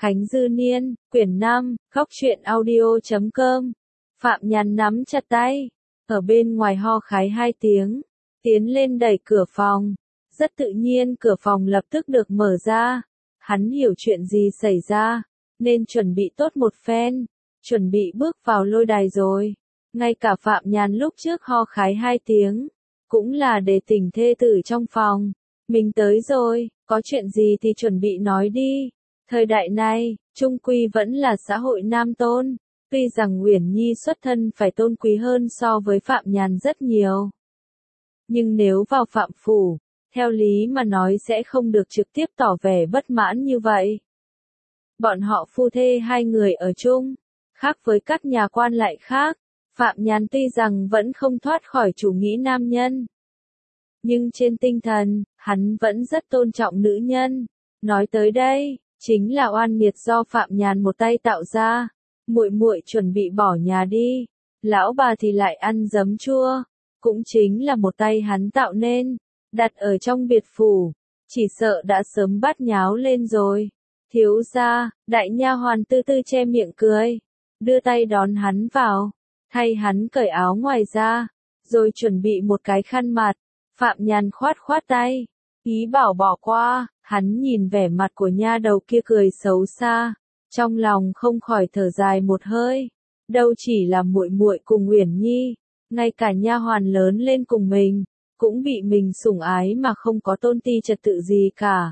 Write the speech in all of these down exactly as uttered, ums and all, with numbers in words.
Khánh Dư Niên, quyển năm, góc truyện audio chấm com. Phạm Nhàn nắm chặt tay, ở bên ngoài ho khái hai tiếng, tiến lên đẩy cửa phòng. Rất tự nhiên cửa phòng lập tức được mở ra. Hắn hiểu chuyện gì xảy ra, nên chuẩn bị tốt một phen, chuẩn bị bước vào lôi đài rồi. Ngay cả Phạm Nhàn lúc trước ho khái hai tiếng, cũng là để tỉnh thê tử trong phòng. Mình tới rồi, có chuyện gì thì chuẩn bị nói đi. Thời đại này, chung quy vẫn là xã hội nam tôn, tuy rằng Uyển Nhi xuất thân phải tôn quý hơn so với Phạm Nhàn rất nhiều. Nhưng nếu vào Phạm phủ, theo lý mà nói sẽ không được trực tiếp tỏ vẻ bất mãn như vậy. Bọn họ phu thê hai người ở chung, khác với các nhà quan lại khác, Phạm Nhàn tuy rằng vẫn không thoát khỏi chủ nghĩa nam nhân. Nhưng trên tinh thần, hắn vẫn rất tôn trọng nữ nhân. Nói tới đây, chính là oan nghiệt do Phạm Nhàn một tay tạo ra. Muội muội chuẩn bị bỏ nhà đi, lão bà thì lại ăn giấm chua, cũng chính là một tay hắn tạo nên, đặt ở trong biệt phủ, chỉ sợ đã sớm bát nháo lên rồi. Thiếu gia, đại nha hoàn Tư Tư che miệng cười, đưa tay đón hắn vào, thay hắn cởi áo ngoài ra, rồi chuẩn bị một cái khăn mặt. Phạm Nhàn khoát khoát tay, ý bảo bỏ qua. Hắn nhìn vẻ mặt của nha đầu kia cười xấu xa, trong lòng không khỏi thở dài một hơi. Đâu chỉ là muội muội cùng Uyển Nhi, ngay cả nha hoàn lớn lên cùng mình, cũng bị mình sủng ái mà không có tôn ti trật tự gì cả.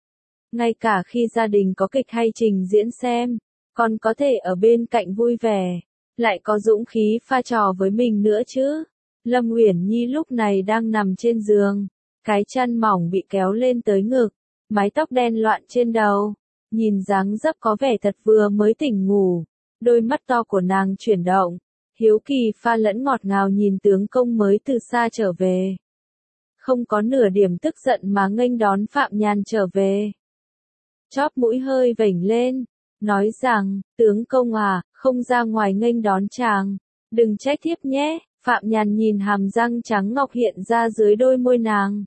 Ngay cả khi gia đình có kịch hay trình diễn xem, còn có thể ở bên cạnh vui vẻ, lại có dũng khí pha trò với mình nữa chứ. Lâm Uyển Nhi lúc này đang nằm trên giường, cái chăn mỏng bị kéo lên tới ngực, mái tóc đen loạn trên đầu, nhìn dáng dấp có vẻ thật vừa mới tỉnh ngủ. Đôi mắt to của nàng chuyển động, hiếu kỳ pha lẫn ngọt ngào nhìn tướng công mới từ xa trở về. Không có nửa điểm tức giận mà nghênh đón Phạm Nhàn trở về. Chóp mũi hơi vểnh lên, nói rằng, tướng công à, không ra ngoài nghênh đón chàng, đừng trách thiếp nhé. Phạm Nhàn nhìn hàm răng trắng ngọc hiện ra dưới đôi môi nàng.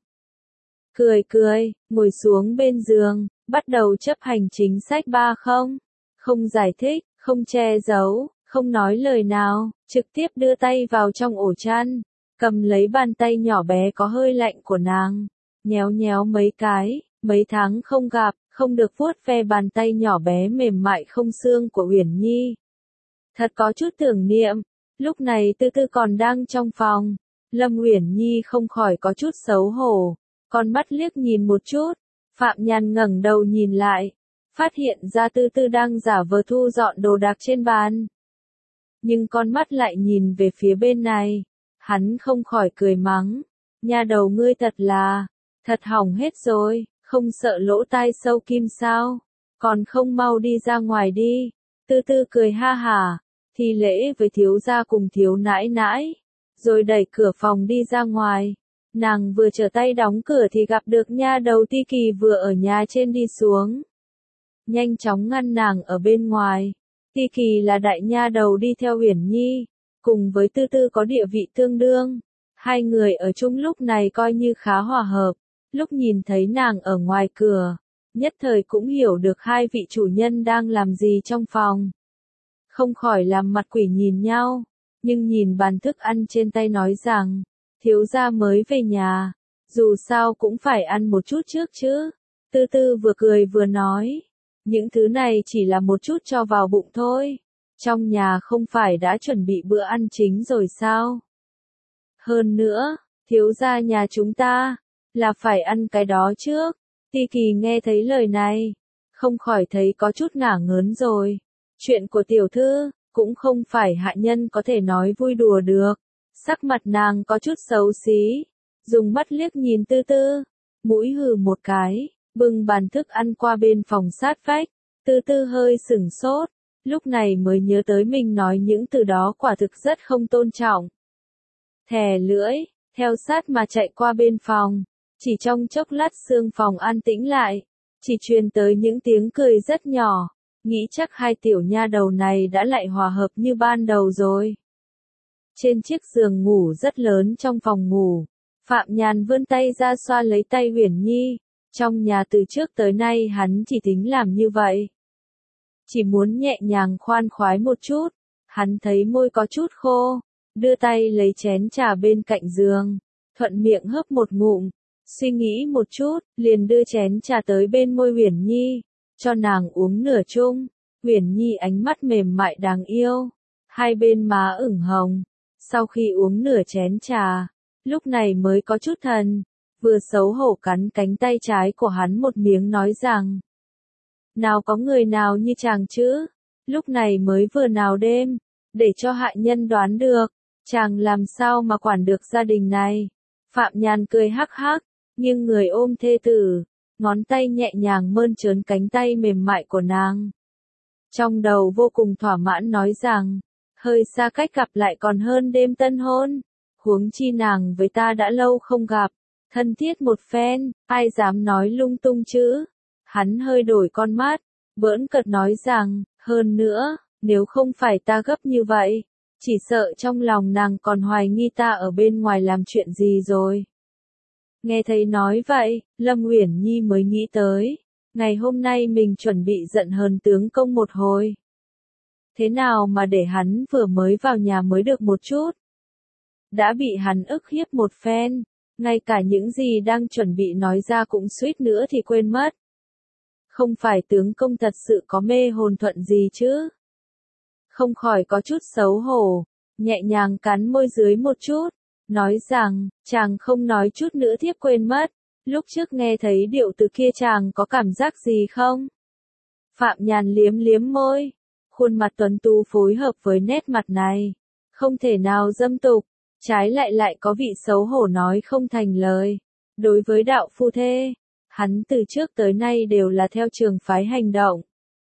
Cười cười, ngồi xuống bên giường, bắt đầu chấp hành chính sách ba không. Không giải thích, không che giấu, không nói lời nào, trực tiếp đưa tay vào trong ổ chăn, cầm lấy bàn tay nhỏ bé có hơi lạnh của nàng, nhéo nhéo mấy cái. Mấy tháng không gặp, không được vuốt ve bàn tay nhỏ bé mềm mại không xương của Uyển Nhi. Thật có chút tưởng niệm. Lúc này Tư Tư còn đang trong phòng, Lâm Uyển Nhi không khỏi có chút xấu hổ, con mắt liếc nhìn một chút. Phạm Nhàn ngẩng đầu nhìn lại, phát hiện ra Tư Tư đang giả vờ thu dọn đồ đạc trên bàn. Nhưng con mắt lại nhìn về phía bên này, hắn không khỏi cười mắng, nha đầu ngươi thật là, thật hỏng hết rồi, không sợ lỗ tai sâu kim sao, còn không mau đi ra ngoài đi. Tư Tư cười ha hả, thi lễ với thiếu gia cùng thiếu nãi nãi, rồi đẩy cửa phòng đi ra ngoài. Nàng vừa trở tay đóng cửa thì gặp được nha đầu Ti Kỳ vừa ở nhà trên đi xuống. Nhanh chóng ngăn nàng ở bên ngoài. Ti Kỳ là đại nha đầu đi theo Uyển Nhi, cùng với Tư Tư có địa vị tương đương. Hai người ở chung lúc này coi như khá hòa hợp. Lúc nhìn thấy nàng ở ngoài cửa, nhất thời cũng hiểu được hai vị chủ nhân đang làm gì trong phòng. Không khỏi làm mặt quỷ nhìn nhau, nhưng nhìn bàn thức ăn trên tay nói rằng, thiếu gia mới về nhà, dù sao cũng phải ăn một chút trước chứ. Tư Tư vừa cười vừa nói, những thứ này chỉ là một chút cho vào bụng thôi, trong nhà không phải đã chuẩn bị bữa ăn chính rồi sao? Hơn nữa, thiếu gia nhà chúng ta, là phải ăn cái đó trước. Ti Kỳ nghe thấy lời này, không khỏi thấy có chút ngả ngớn rồi. Chuyện của tiểu thư, cũng không phải hạ nhân có thể nói vui đùa được. Sắc mặt nàng có chút xấu xí, dùng mắt liếc nhìn Tư Tư, mũi hừ một cái, bưng bàn thức ăn qua bên phòng sát vách. Tư Tư hơi sửng sốt, lúc này mới nhớ tới mình nói những từ đó quả thực rất không tôn trọng. Thè lưỡi, theo sát mà chạy qua bên phòng, chỉ trong chốc lát xương phòng an tĩnh lại, chỉ truyền tới những tiếng cười rất nhỏ. Nghĩ chắc hai tiểu nha đầu này đã lại hòa hợp như ban đầu rồi. Trên chiếc giường ngủ rất lớn trong phòng ngủ, Phạm Nhàn vươn tay ra xoa lấy tay Uyển Nhi. Trong nhà từ trước tới nay hắn chỉ tính làm như vậy. chỉ muốn nhẹ nhàng khoan khoái một chút. Hắn thấy môi có chút khô, đưa tay lấy chén trà bên cạnh giường, thuận miệng hớp một ngụm, suy nghĩ một chút, liền đưa chén trà tới bên môi Uyển Nhi, cho nàng uống nửa chung. Uyển Nhi ánh mắt mềm mại đáng yêu, hai bên má ửng hồng, sau khi uống nửa chén trà, lúc này mới có chút thần, vừa xấu hổ cắn cánh tay trái của hắn một miếng nói rằng: nào có người nào như chàng chứ, lúc này mới vừa nào đêm, để cho hạ nhân đoán được, chàng làm sao mà quản được gia đình này. Phạm Nhàn cười hắc hắc, nghiêng người ôm thê tử, ngón tay nhẹ nhàng mơn trớn cánh tay mềm mại của nàng. Trong đầu vô cùng thỏa mãn nói rằng, hơi xa cách gặp lại còn hơn đêm tân hôn, huống chi nàng với ta đã lâu không gặp, thân thiết một phen, ai dám nói lung tung chứ. Hắn hơi đổi con mắt, bỡn cợt nói rằng, hơn nữa, nếu không phải ta gấp như vậy, chỉ sợ trong lòng nàng còn hoài nghi ta ở bên ngoài làm chuyện gì rồi. Nghe thấy nói vậy, Lâm Uyển Nhi mới nghĩ tới, ngày hôm nay mình chuẩn bị giận hờn tướng công một hồi. Thế nào mà để hắn vừa mới vào nhà mới được một chút, đã bị hắn ức hiếp một phen, ngay cả những gì đang chuẩn bị nói ra cũng suýt nữa thì quên mất. Không phải tướng công thật sự có mê hồn thuận gì chứ? Không khỏi có chút xấu hổ, nhẹ nhàng cắn môi dưới một chút, nói rằng, chàng không nói chút nữa thiếp quên mất, lúc trước nghe thấy điệu từ kia chàng có cảm giác gì không? Phạm Nhàn liếm liếm môi, khuôn mặt tuấn tú phối hợp với nét mặt này, không thể nào dâm tục, trái lại lại có vị xấu hổ nói không thành lời. Đối với đạo phu thê, hắn từ trước tới nay đều là theo trường phái hành động,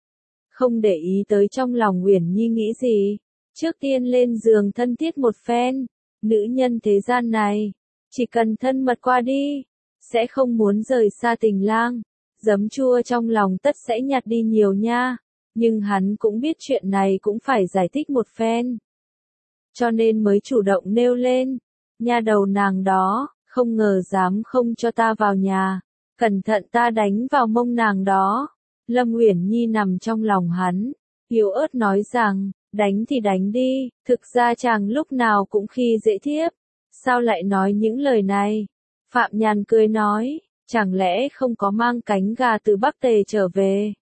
không để ý tới trong lòng Uyển Nhi nghĩ gì, trước tiên lên giường thân thiết một phen. Nữ nhân thế gian này, chỉ cần thân mật qua đi, sẽ không muốn rời xa tình lang, giấm chua trong lòng tất sẽ nhạt đi nhiều nha. Nhưng hắn cũng biết chuyện này cũng phải giải thích một phen, cho nên mới chủ động nêu lên, nha đầu nàng đó, không ngờ dám không cho ta vào nhà, cẩn thận ta đánh vào mông nàng đó. Lâm Uyển Nhi nằm trong lòng hắn, yếu ớt nói rằng, đánh thì đánh đi, thực ra chàng lúc nào cũng khi dễ thiếp, sao lại nói những lời này? Phạm Nhàn cười nói, chẳng lẽ không có mang cánh gà từ Bắc Tề trở về?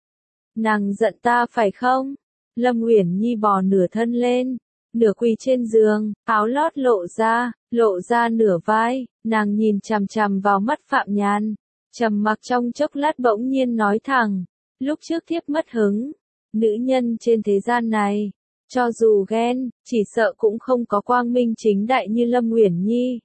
Nàng giận ta phải không? Lâm Uyển Nhi bò nửa thân lên, nửa quỳ trên giường, áo lót lộ ra, lộ ra nửa vai, nàng nhìn chằm chằm vào mắt Phạm Nhàn, trầm mặc trong chốc lát bỗng nhiên nói thẳng, lúc trước thiếp mất hứng, nữ nhân trên thế gian này, cho dù ghen, chỉ sợ cũng không có quang minh chính đại như Lâm Uyển Nhi.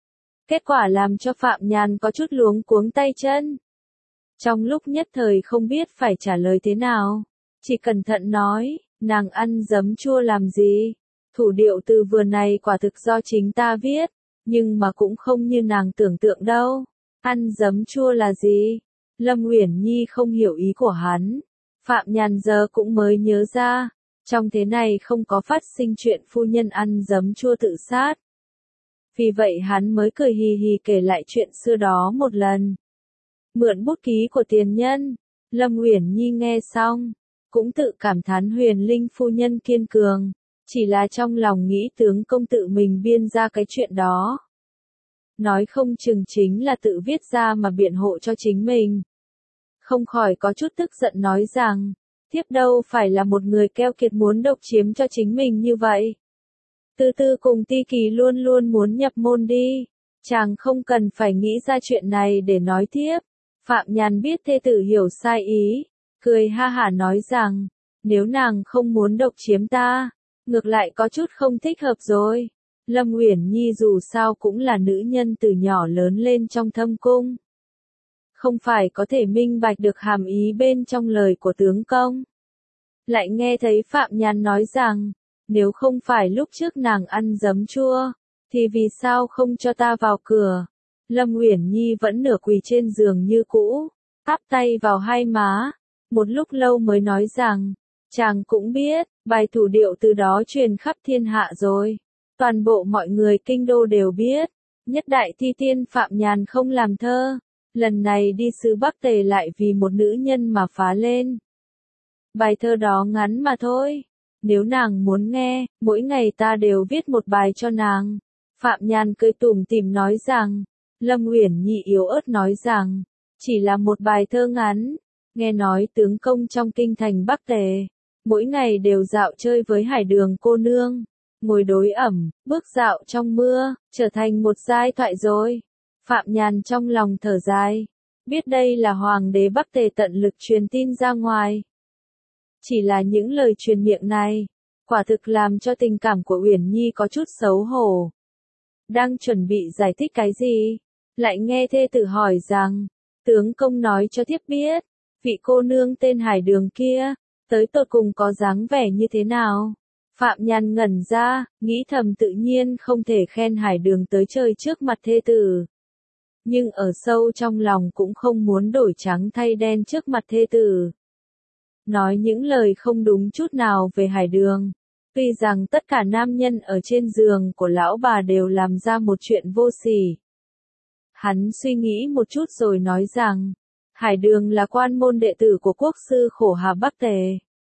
Kết quả làm cho Phạm Nhàn có chút luống cuống tay chân. Trong lúc nhất thời không biết phải trả lời thế nào, chỉ cẩn thận nói, nàng ăn giấm chua làm gì? Thủ điệu từ vừa này quả thực do chính ta viết, nhưng mà cũng không như nàng tưởng tượng đâu. Ăn giấm chua là gì? Lâm Uyển Nhi không hiểu ý của hắn. Phạm Nhàn giờ cũng mới nhớ ra, trong thế này không có phát sinh chuyện phu nhân ăn giấm chua tự sát. Vì vậy hắn mới cười hì hì kể lại chuyện xưa đó một lần. Mượn bút ký của tiền nhân, Lâm Uyển Nhi nghe xong, cũng tự cảm thán Huyền Linh phu nhân kiên cường, chỉ là trong lòng nghĩ tướng công tự mình biên ra cái chuyện đó. Nói không chừng chính là tự viết ra mà biện hộ cho chính mình. Không khỏi có chút tức giận nói rằng, thiếp đâu phải là một người keo kiệt muốn độc chiếm cho chính mình như vậy. Từ từ cùng Ti Kỳ luôn luôn muốn nhập môn đi, chàng không cần phải nghĩ ra chuyện này để nói thiếp. Phạm Nhàn biết thê tử hiểu sai ý, cười ha hả nói rằng, nếu nàng không muốn độc chiếm ta, ngược lại có chút không thích hợp rồi. Lâm Uyển Nhi dù sao cũng là nữ nhân từ nhỏ lớn lên trong thâm cung, không phải có thể minh bạch được hàm ý bên trong lời của tướng công. Lại nghe thấy Phạm Nhàn nói rằng, nếu không phải lúc trước nàng ăn giấm chua, thì vì sao không cho ta vào cửa? Lâm Uyển Nhi vẫn nửa quỳ trên giường như cũ, áp tay vào hai má, một lúc lâu mới nói rằng, chàng cũng biết, bài thủ điệu từ đó truyền khắp thiên hạ rồi. Toàn bộ mọi người kinh đô đều biết, nhất đại thi tiên Phạm Nhàn không làm thơ, lần này đi xứ Bắc Tề lại vì một nữ nhân mà phá lên. bài thơ đó ngắn mà thôi. Nếu nàng muốn nghe, mỗi ngày ta đều viết một bài cho nàng. Phạm Nhan cười tủm tỉm nói rằng, Lâm Uyển Nhi yếu ớt nói rằng, chỉ là một bài thơ ngắn. Nghe nói tướng công trong kinh thành Bắc Tề, mỗi ngày đều dạo chơi với Hải Đường cô nương, ngồi đối ẩm, bước dạo trong mưa, trở thành một giai thoại rồi. Phạm Nhan trong lòng thở dài, biết đây là hoàng đế Bắc Tề tận lực truyền tin ra ngoài. Chỉ là những lời truyền miệng này, quả thực làm cho tình cảm của Uyển Nhi có chút xấu hổ. Đang chuẩn bị giải thích cái gì, lại nghe thê tử hỏi rằng, tướng công nói cho thiếp biết, vị cô nương tên Hải Đường kia, tới tột cùng có dáng vẻ như thế nào. Phạm Nhan ngẩn ra, nghĩ thầm tự nhiên không thể khen Hải Đường tới chơi trước mặt thê tử. Nhưng ở sâu trong lòng cũng không muốn đổi trắng thay đen trước mặt thê tử. Nói những lời không đúng chút nào về Hải Đường. Tuy rằng tất cả nam nhân ở trên giường của lão bà đều làm ra một chuyện vô sỉ. Hắn suy nghĩ một chút rồi nói rằng, Hải Đường là quan môn đệ tử của quốc sư Khổ Hà Bắc Tề.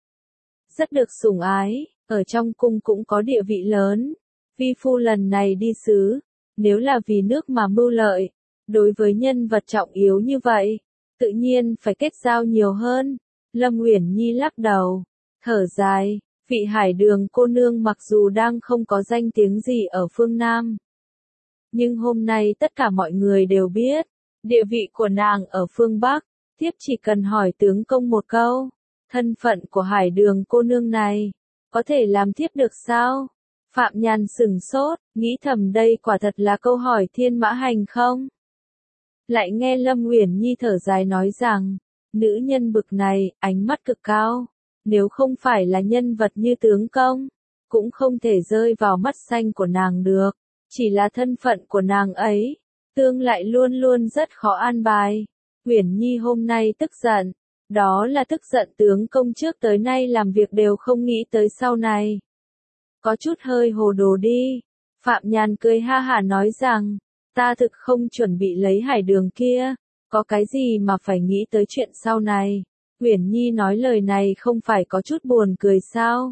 Rất được sủng ái, ở trong cung cũng có địa vị lớn. Vi phu lần này đi xứ, nếu là vì nước mà mưu lợi, đối với nhân vật trọng yếu như vậy, tự nhiên phải kết giao nhiều hơn. Lâm Uyển Nhi lắc đầu, thở dài, vị Hải Đường cô nương mặc dù đang không có danh tiếng gì ở phương Nam. Nhưng hôm nay tất cả mọi người đều biết, địa vị của nàng ở phương Bắc, thiếp chỉ cần hỏi tướng công một câu, thân phận của Hải Đường cô nương này, có thể làm thiếp được sao? Phạm Nhan sừng sốt, nghĩ thầm đây quả thật là câu hỏi thiên mã hành không? Lại nghe Lâm Uyển Nhi thở dài nói rằng, nữ nhân bực này, ánh mắt cực cao, nếu không phải là nhân vật như tướng công, cũng không thể rơi vào mắt xanh của nàng được, chỉ là thân phận của nàng ấy, tương lại luôn luôn rất khó an bài. Uyển Nhi hôm nay tức giận, đó là tức giận tướng công trước tới nay làm việc đều không nghĩ tới sau này. Có chút hơi hồ đồ đi. Phạm Nhan cười ha hả nói rằng, ta thực không chuẩn bị lấy Hải Đường kia, có cái gì mà phải nghĩ tới chuyện sau này. Uyển Nhi nói lời này không phải có chút buồn cười sao?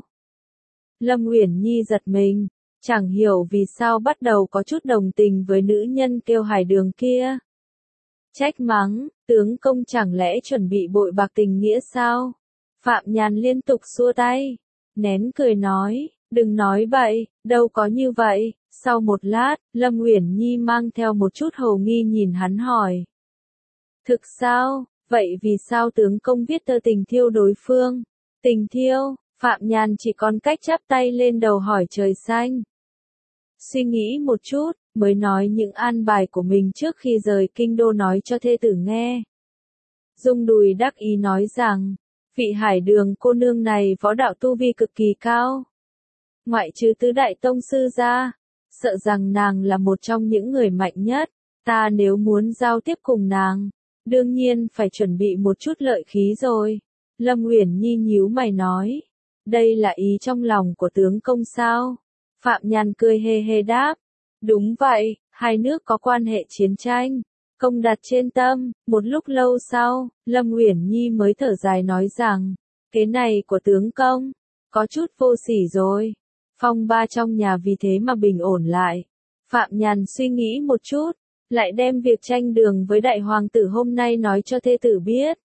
Lâm Uyển Nhi giật mình, chẳng hiểu vì sao bắt đầu có chút đồng tình với nữ nhân kêu Hải Đường kia. Trách mắng, tướng công chẳng lẽ chuẩn bị bội bạc tình nghĩa sao? Phạm Nhan liên tục xua tay, nén cười nói, đừng nói vậy, đâu có như vậy. Sau một lát, Lâm Uyển Nhi mang theo một chút hồ nghi nhìn hắn hỏi. Thực sao, vậy vì sao tướng công viết tơ tình thiêu đối phương? Tình thiêu, Phạm Nhan chỉ còn cách chắp tay lên đầu hỏi trời xanh. Suy nghĩ một chút, mới nói những an bài của mình trước khi rời kinh đô nói cho thê tử nghe. Dung đùi đắc ý nói rằng, vị Hải Đường cô nương này võ đạo tu vi cực kỳ cao. Ngoại trừ tứ đại tông sư ra, sợ rằng nàng là một trong những người mạnh nhất, ta nếu muốn giao tiếp cùng nàng, đương nhiên phải chuẩn bị một chút lợi khí rồi. Lâm Uyển Nhi nhíu mày nói, đây là ý trong lòng của tướng công sao? Phạm Nhan cười hề hề đáp, đúng vậy, hai nước có quan hệ chiến tranh, công đặt trên tâm. Một lúc lâu sau, Lâm Uyển Nhi mới thở dài nói rằng, cái này của tướng công, có chút vô sỉ rồi. Phong ba trong nhà vì thế mà bình ổn lại. Phạm Nhan suy nghĩ một chút, lại đem việc tranh đường với đại hoàng tử hôm nay nói cho thê tử biết.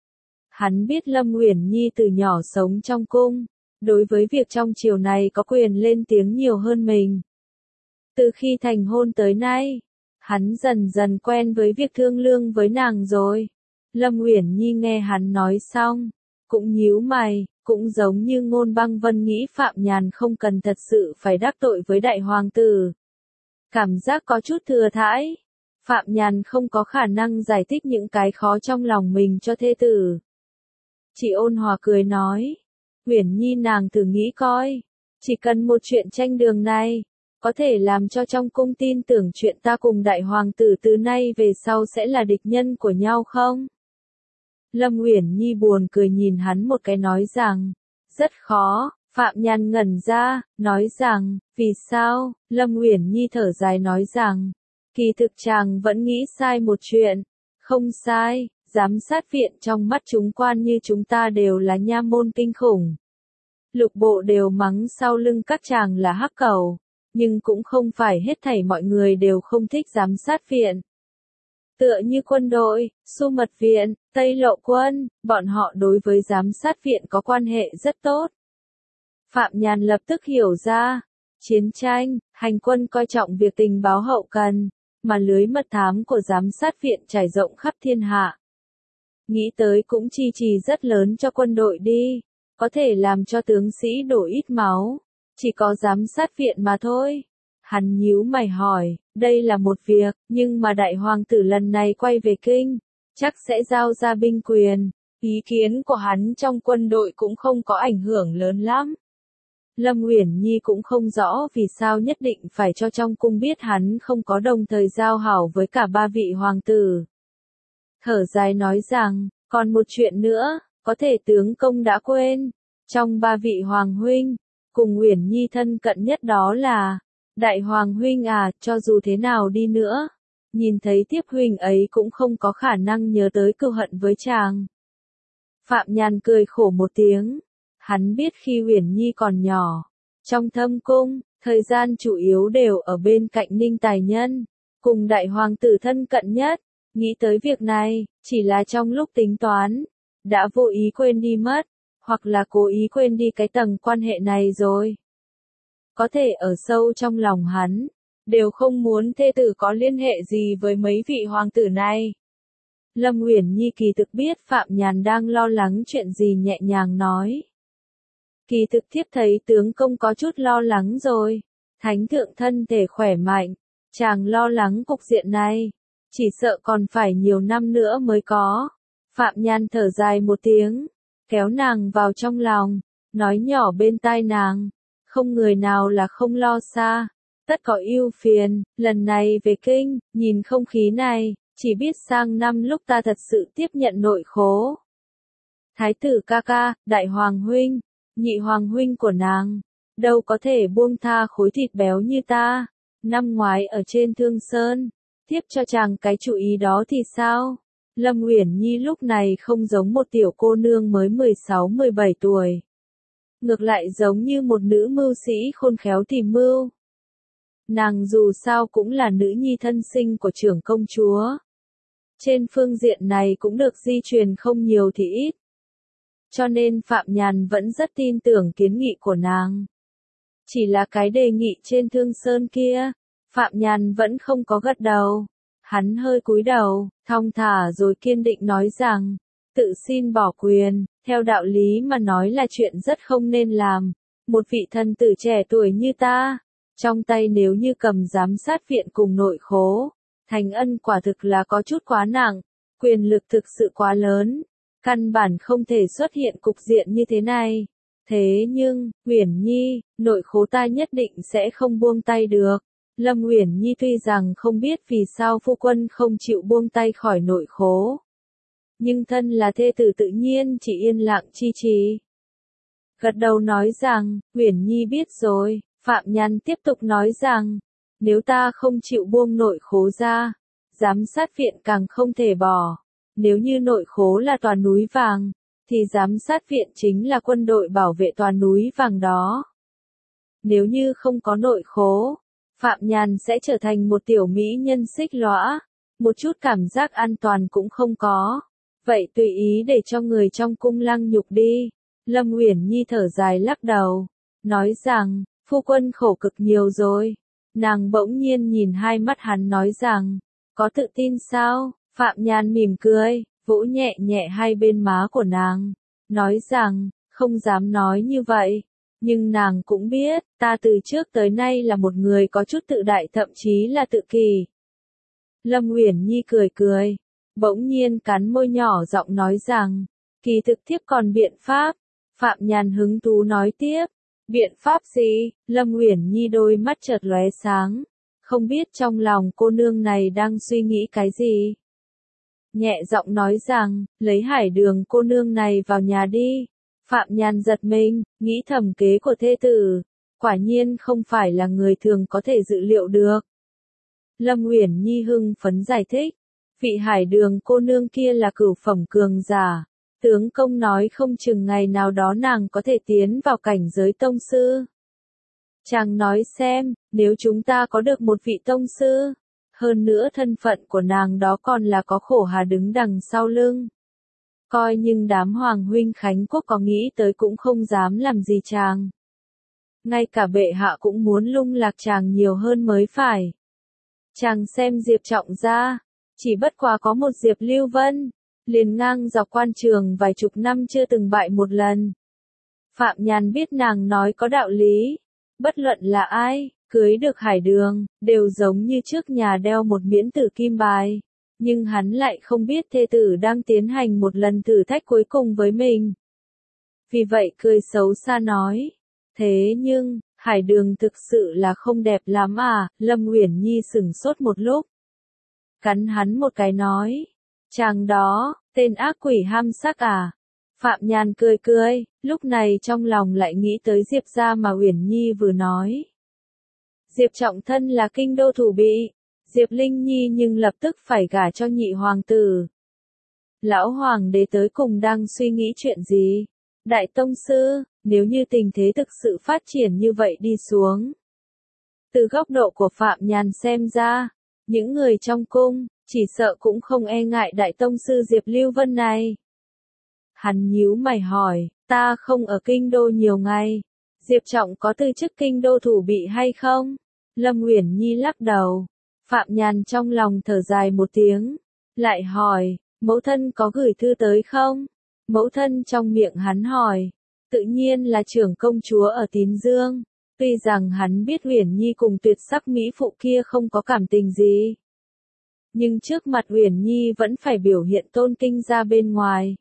Hắn biết Lâm Uyển Nhi từ nhỏ sống trong cung, đối với việc trong triều này có quyền lên tiếng nhiều hơn mình. Từ khi thành hôn tới nay, hắn dần dần quen với việc thương lương với nàng rồi. Lâm Uyển Nhi nghe hắn nói xong, cũng nhíu mày, cũng giống như Ngôn Băng Vân nghĩ Phạm Nhan không cần thật sự phải đắc tội với đại hoàng tử. Cảm giác có chút thừa thãi. Phạm Nhan không có khả năng giải thích những cái khó trong lòng mình cho thê tử. Chỉ ôn hòa cười nói, Uyển Nhi nàng thử nghĩ coi, chỉ cần một chuyện tranh đường này, có thể làm cho trong cung tin tưởng chuyện ta cùng đại hoàng tử từ nay về sau sẽ là địch nhân của nhau không? Lâm Uyển Nhi buồn cười nhìn hắn một cái nói rằng, rất khó. Phạm Nhan ngẩn ra, nói rằng, vì sao? Lâm Uyển Nhi thở dài nói rằng, kỳ thực chàng vẫn nghĩ sai một chuyện. Không sai, Giám sát viện trong mắt chúng quan như chúng ta đều là nha môn kinh khủng. Lục bộ đều mắng sau lưng các chàng là hắc cầu, nhưng cũng không phải hết thảy mọi người đều không thích giám sát viện. Tựa như quân đội, Xu Mật Viện, Tây Lộ Quân, bọn họ đối với giám sát viện có quan hệ rất tốt. Phạm Nhàn lập tức hiểu ra, chiến tranh, hành quân coi trọng việc tình báo hậu cần, mà lưới mật thám của giám sát viện trải rộng khắp thiên hạ. Nghĩ tới cũng chi trì rất lớn cho quân đội đi, có thể làm cho tướng sĩ đổ ít máu, chỉ có giám sát viện mà thôi. Hắn nhíu mày hỏi, đây là một việc, nhưng mà đại hoàng tử lần này quay về kinh, chắc sẽ giao ra binh quyền, ý kiến của hắn trong quân đội cũng không có ảnh hưởng lớn lắm. Lâm Uyển Nhi cũng không rõ vì sao nhất định phải cho trong cung biết hắn không có đồng thời giao hảo với cả ba vị hoàng tử. Thở dài nói rằng, còn một chuyện nữa, có thể tướng công đã quên, trong ba vị hoàng huynh, cùng Uyển Nhi thân cận nhất đó là Đại Hoàng huynh à, cho dù thế nào đi nữa, nhìn thấy tiếp huynh ấy cũng không có khả năng nhớ tới cừu hận với chàng. Phạm Nhàn cười khổ một tiếng, hắn biết khi Uyển Nhi còn nhỏ, trong thâm cung, thời gian chủ yếu đều ở bên cạnh Ninh Tài Nhân, cùng đại hoàng tử thân cận nhất, nghĩ tới việc này, chỉ là trong lúc tính toán, đã vô ý quên đi mất, hoặc là cố ý quên đi cái tầng quan hệ này rồi. Có thể ở sâu trong lòng hắn, đều không muốn thê tử có liên hệ gì với mấy vị hoàng tử này. Lâm Uyển Nhi kỳ thực biết Phạm Nhàn đang lo lắng chuyện gì nhẹ nhàng nói. Kỳ thực thiếp thấy tướng công có chút lo lắng rồi, thánh thượng thân thể khỏe mạnh, chàng lo lắng cục diện này, chỉ sợ còn phải nhiều năm nữa mới có. Phạm Nhàn thở dài một tiếng, kéo nàng vào trong lòng, nói nhỏ bên tai nàng, không người nào là không lo xa, tất có ưu phiền, lần này về kinh, nhìn không khí này, chỉ biết sang năm lúc ta thật sự tiếp nhận nội khố. Thái tử ca ca, đại hoàng huynh, nhị hoàng huynh của nàng, đâu có thể buông tha khối thịt béo như ta, năm ngoái ở trên Thương Sơn, tiếp cho chàng cái chủ ý đó thì sao? Lâm Uyển Nhi lúc này không giống một tiểu cô nương mới mười sáu mười bảy tuổi. Ngược lại giống như một nữ mưu sĩ khôn khéo tìm mưu. Nàng dù sao cũng là nữ nhi thân sinh của trưởng công chúa. Trên phương diện này cũng được di truyền không nhiều thì ít. Cho nên Phạm Nhàn vẫn rất tin tưởng kiến nghị của nàng. Chỉ là cái đề nghị trên Thương Sơn kia, Phạm Nhàn vẫn không có gật đầu. Hắn hơi cúi đầu, thong thả rồi kiên định nói rằng, tự xin bỏ quyền, theo đạo lý mà nói là chuyện rất không nên làm. Một vị thần tử trẻ tuổi như ta, trong tay nếu như cầm giám sát viện cùng nội khố, thành ân quả thực là có chút quá nặng, quyền lực thực sự quá lớn, căn bản không thể xuất hiện cục diện như thế này. Thế nhưng, Uyển Nhi, nội khố ta nhất định sẽ không buông tay được. Lâm Uyển Nhi tuy rằng không biết vì sao phu quân không chịu buông tay khỏi nội khố, nhưng thân là thê tử tự nhiên chỉ yên lặng chi trì. Gật đầu nói rằng, Uyển Nhi biết rồi. Phạm Nhàn tiếp tục nói rằng, nếu ta không chịu buông nội khố ra, giám sát viện càng không thể bỏ. Nếu như nội khố là tòa núi vàng, thì giám sát viện chính là quân đội bảo vệ tòa núi vàng đó. Nếu như không có nội khố, Phạm Nhàn sẽ trở thành một tiểu mỹ nhân xích lõa, một chút cảm giác an toàn cũng không có. Vậy tùy ý để cho người trong cung lăng nhục đi. Lâm Uyển Nhi thở dài lắc đầu, nói rằng, phu quân khổ cực nhiều rồi. Nàng bỗng nhiên nhìn hai mắt hắn nói rằng, có tự tin sao? Phạm Nhàn mỉm cười, vỗ nhẹ nhẹ hai bên má của nàng, nói rằng, không dám nói như vậy. Nhưng nàng cũng biết, ta từ trước tới nay là một người có chút tự đại thậm chí là tự kỳ. Lâm Uyển Nhi cười cười, bỗng nhiên cắn môi nhỏ giọng nói rằng, kỳ thực thiếp còn biện pháp. Phạm Nhàn hứng thú nói tiếp, biện pháp gì? Lâm Uyển Nhi đôi mắt chợt lóe sáng, không biết trong lòng cô nương này đang suy nghĩ cái gì. Nhẹ giọng nói rằng, lấy Hải Đường cô nương này vào nhà đi. Phạm Nhàn giật mình, nghĩ thầm kế của thê tử, quả nhiên không phải là người thường có thể dự liệu được. Lâm Uyển Nhi hưng phấn giải thích, Vị Hải Đường cô nương kia là cửu phẩm cường giả. Tướng công nói không chừng ngày nào đó nàng có thể tiến vào cảnh giới tông sư. Chàng nói xem, nếu chúng ta có được một vị tông sư, hơn nữa thân phận của nàng đó còn là có khổ hà đứng đằng sau lưng. Coi nhưng đám hoàng huynh Khánh Quốc có nghĩ tới cũng không dám làm gì chàng. Ngay cả bệ hạ cũng muốn lung lạc chàng nhiều hơn mới phải. Chàng xem Diệp Trọng gia, chỉ bất quá có một Diệp Lưu Vân, liền ngang dọc quan trường vài chục năm chưa từng bại một lần. Phạm Nhàn biết nàng nói có đạo lý, bất luận là ai, cưới được Hải Đường, đều giống như trước nhà đeo một miễn tử kim bài, nhưng hắn lại không biết thê tử đang tiến hành một lần thử thách cuối cùng với mình. Vì vậy cười xấu xa nói, thế nhưng, Hải Đường thực sự là không đẹp lắm à, Lâm Uyển Nhi sửng sốt một lúc. Cắn hắn một cái nói, chàng đó, tên ác quỷ ham sắc à. Phạm Nhàn cười cười, lúc này trong lòng lại nghĩ tới Diệp gia mà Uyển Nhi vừa nói. Diệp Trọng thân là kinh đô thủ bị, Diệp Linh Nhi nhưng lập tức phải gả cho nhị hoàng tử. Lão hoàng đế tới cùng đang suy nghĩ chuyện gì? Đại tông sư, nếu như tình thế thực sự phát triển như vậy đi xuống. Từ góc độ của Phạm Nhàn xem ra, những người trong cung, chỉ sợ cũng không e ngại đại tông sư Diệp Lưu Vân này. Hắn nhíu mày hỏi, ta không ở kinh đô nhiều ngày, Diệp Trọng có từ chức kinh đô thủ bị hay không? Lâm Uyển Nhi lắc đầu. Phạm Nhàn trong lòng thở dài một tiếng, lại hỏi, mẫu thân có gửi thư tới không? Mẫu thân trong miệng hắn hỏi, tự nhiên là trưởng công chúa ở Tín Dương. Tuy rằng hắn biết Uyển Nhi cùng tuyệt sắc mỹ phụ kia không có cảm tình gì, nhưng trước mặt Uyển Nhi vẫn phải biểu hiện tôn kinh ra bên ngoài.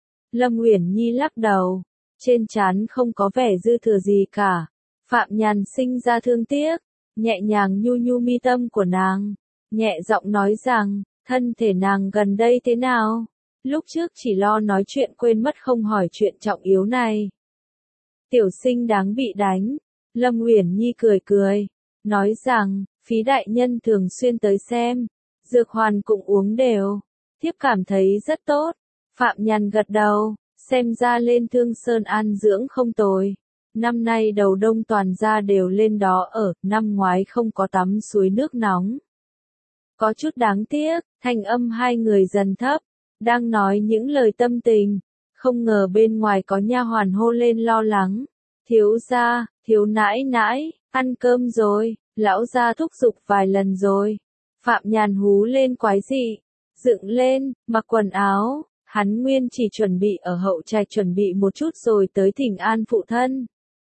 Lâm Uyển Nhi lắc đầu, trên trán không có vẻ dư thừa gì cả. Phạm Nhàn sinh ra thương tiếc, nhẹ nhàng nhu nhu mi tâm của nàng, nhẹ giọng nói rằng, thân thể nàng gần đây thế nào? Lúc trước chỉ lo nói chuyện quên mất không hỏi chuyện trọng yếu này. Tiểu sinh đáng bị đánh. Lâm Uyển Nhi cười cười, nói rằng, phí đại nhân thường xuyên tới xem, dược hoàn cũng uống đều, thiếp cảm thấy rất tốt. Phạm Nhàn gật đầu, xem ra lên Thương Sơn an dưỡng không tồi. Năm nay đầu đông toàn gia đều lên đó ở, năm ngoái không có tắm suối nước nóng. Có chút đáng tiếc, thanh âm hai người dần thấp, đang nói những lời tâm tình, không ngờ bên ngoài có nha hoàn hô lên lo lắng. Thiếu gia, thiếu nãi nãi, ăn cơm rồi, lão gia thúc giục vài lần rồi. Phạm Nhàn hú lên quái dị, dựng lên, mặc quần áo, hắn nguyên chỉ chuẩn bị ở hậu trạch chuẩn bị một chút rồi tới thỉnh an phụ thân.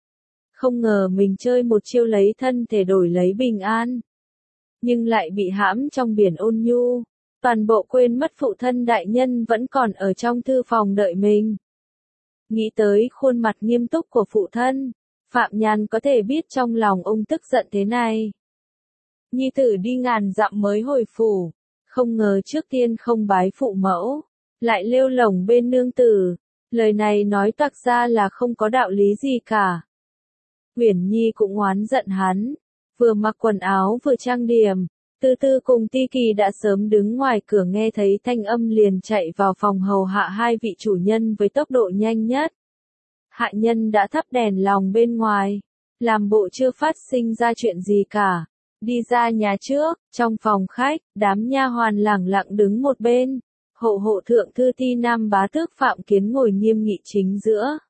Không ngờ mình chơi một chiêu lấy thân thể đổi lấy bình an, nhưng lại bị hãm trong biển ôn nhu, toàn bộ quên mất phụ thân đại nhân vẫn còn ở trong thư phòng đợi mình. Nghĩ tới khuôn mặt nghiêm túc của phụ thân, Phạm Nhàn có thể biết trong lòng ông tức giận thế này. Nhi tử đi ngàn dặm mới hồi phủ, không ngờ trước tiên không bái phụ mẫu, lại lêu lổng bên nương tử, lời này nói toạc ra là không có đạo lý gì cả. Uyển Nhi cũng oán giận hắn, vừa mặc quần áo vừa trang điểm, Tư Tư cùng Ti Kỳ đã sớm đứng ngoài cửa nghe thấy thanh âm liền chạy vào phòng hầu hạ hai vị chủ nhân với tốc độ nhanh nhất. Hạ nhân đã thắp đèn lòng bên ngoài, làm bộ chưa phát sinh ra chuyện gì cả. Đi ra nhà trước, trong phòng khách, đám nha hoàn lẳng lặng đứng một bên. Hộ hộ thượng thư Ti Nam bá tước Phạm Kiến ngồi nghiêm nghị chính giữa.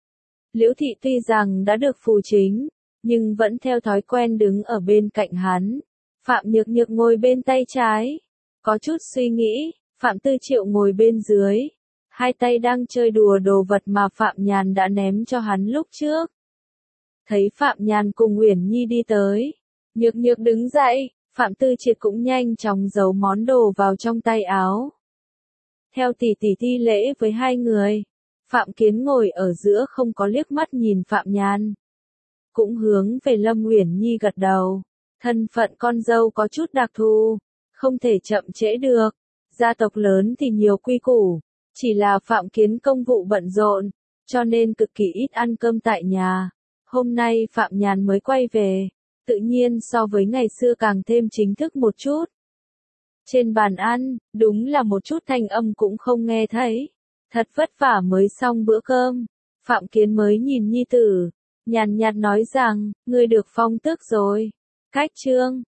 Liễu thị tuy rằng đã được phù chính, nhưng vẫn theo thói quen đứng ở bên cạnh hắn. Phạm Nhược Nhược ngồi bên tay trái, có chút suy nghĩ. Phạm Tư Triệu ngồi bên dưới, hai tay đang chơi đùa đồ vật mà Phạm Nhàn đã ném cho hắn lúc trước. Thấy Phạm Nhàn cùng Uyển Nhi đi tới, Nhược Nhược đứng dậy, Phạm Tư Triệt cũng nhanh chóng giấu món đồ vào trong tay áo. Theo tỷ tỷ thi lễ với hai người, Phạm Kiến ngồi ở giữa không có liếc mắt nhìn Phạm Nhàn, cũng hướng về Lâm Uyển Nhi gật đầu. Thân phận con dâu có chút đặc thù, không thể chậm trễ được. Gia tộc lớn thì nhiều quy củ, chỉ là Phạm Kiến công vụ bận rộn, cho nên cực kỳ ít ăn cơm tại nhà. Hôm nay Phạm Nhàn mới quay về, tự nhiên so với ngày xưa càng thêm chính thức một chút. Trên bàn ăn, đúng là một chút thanh âm cũng không nghe thấy. Thật vất vả mới xong bữa cơm. Phạm Kiến mới nhìn nhi tử, nhàn nhạt nói rằng, ngươi được phong tước rồi. Cách trương,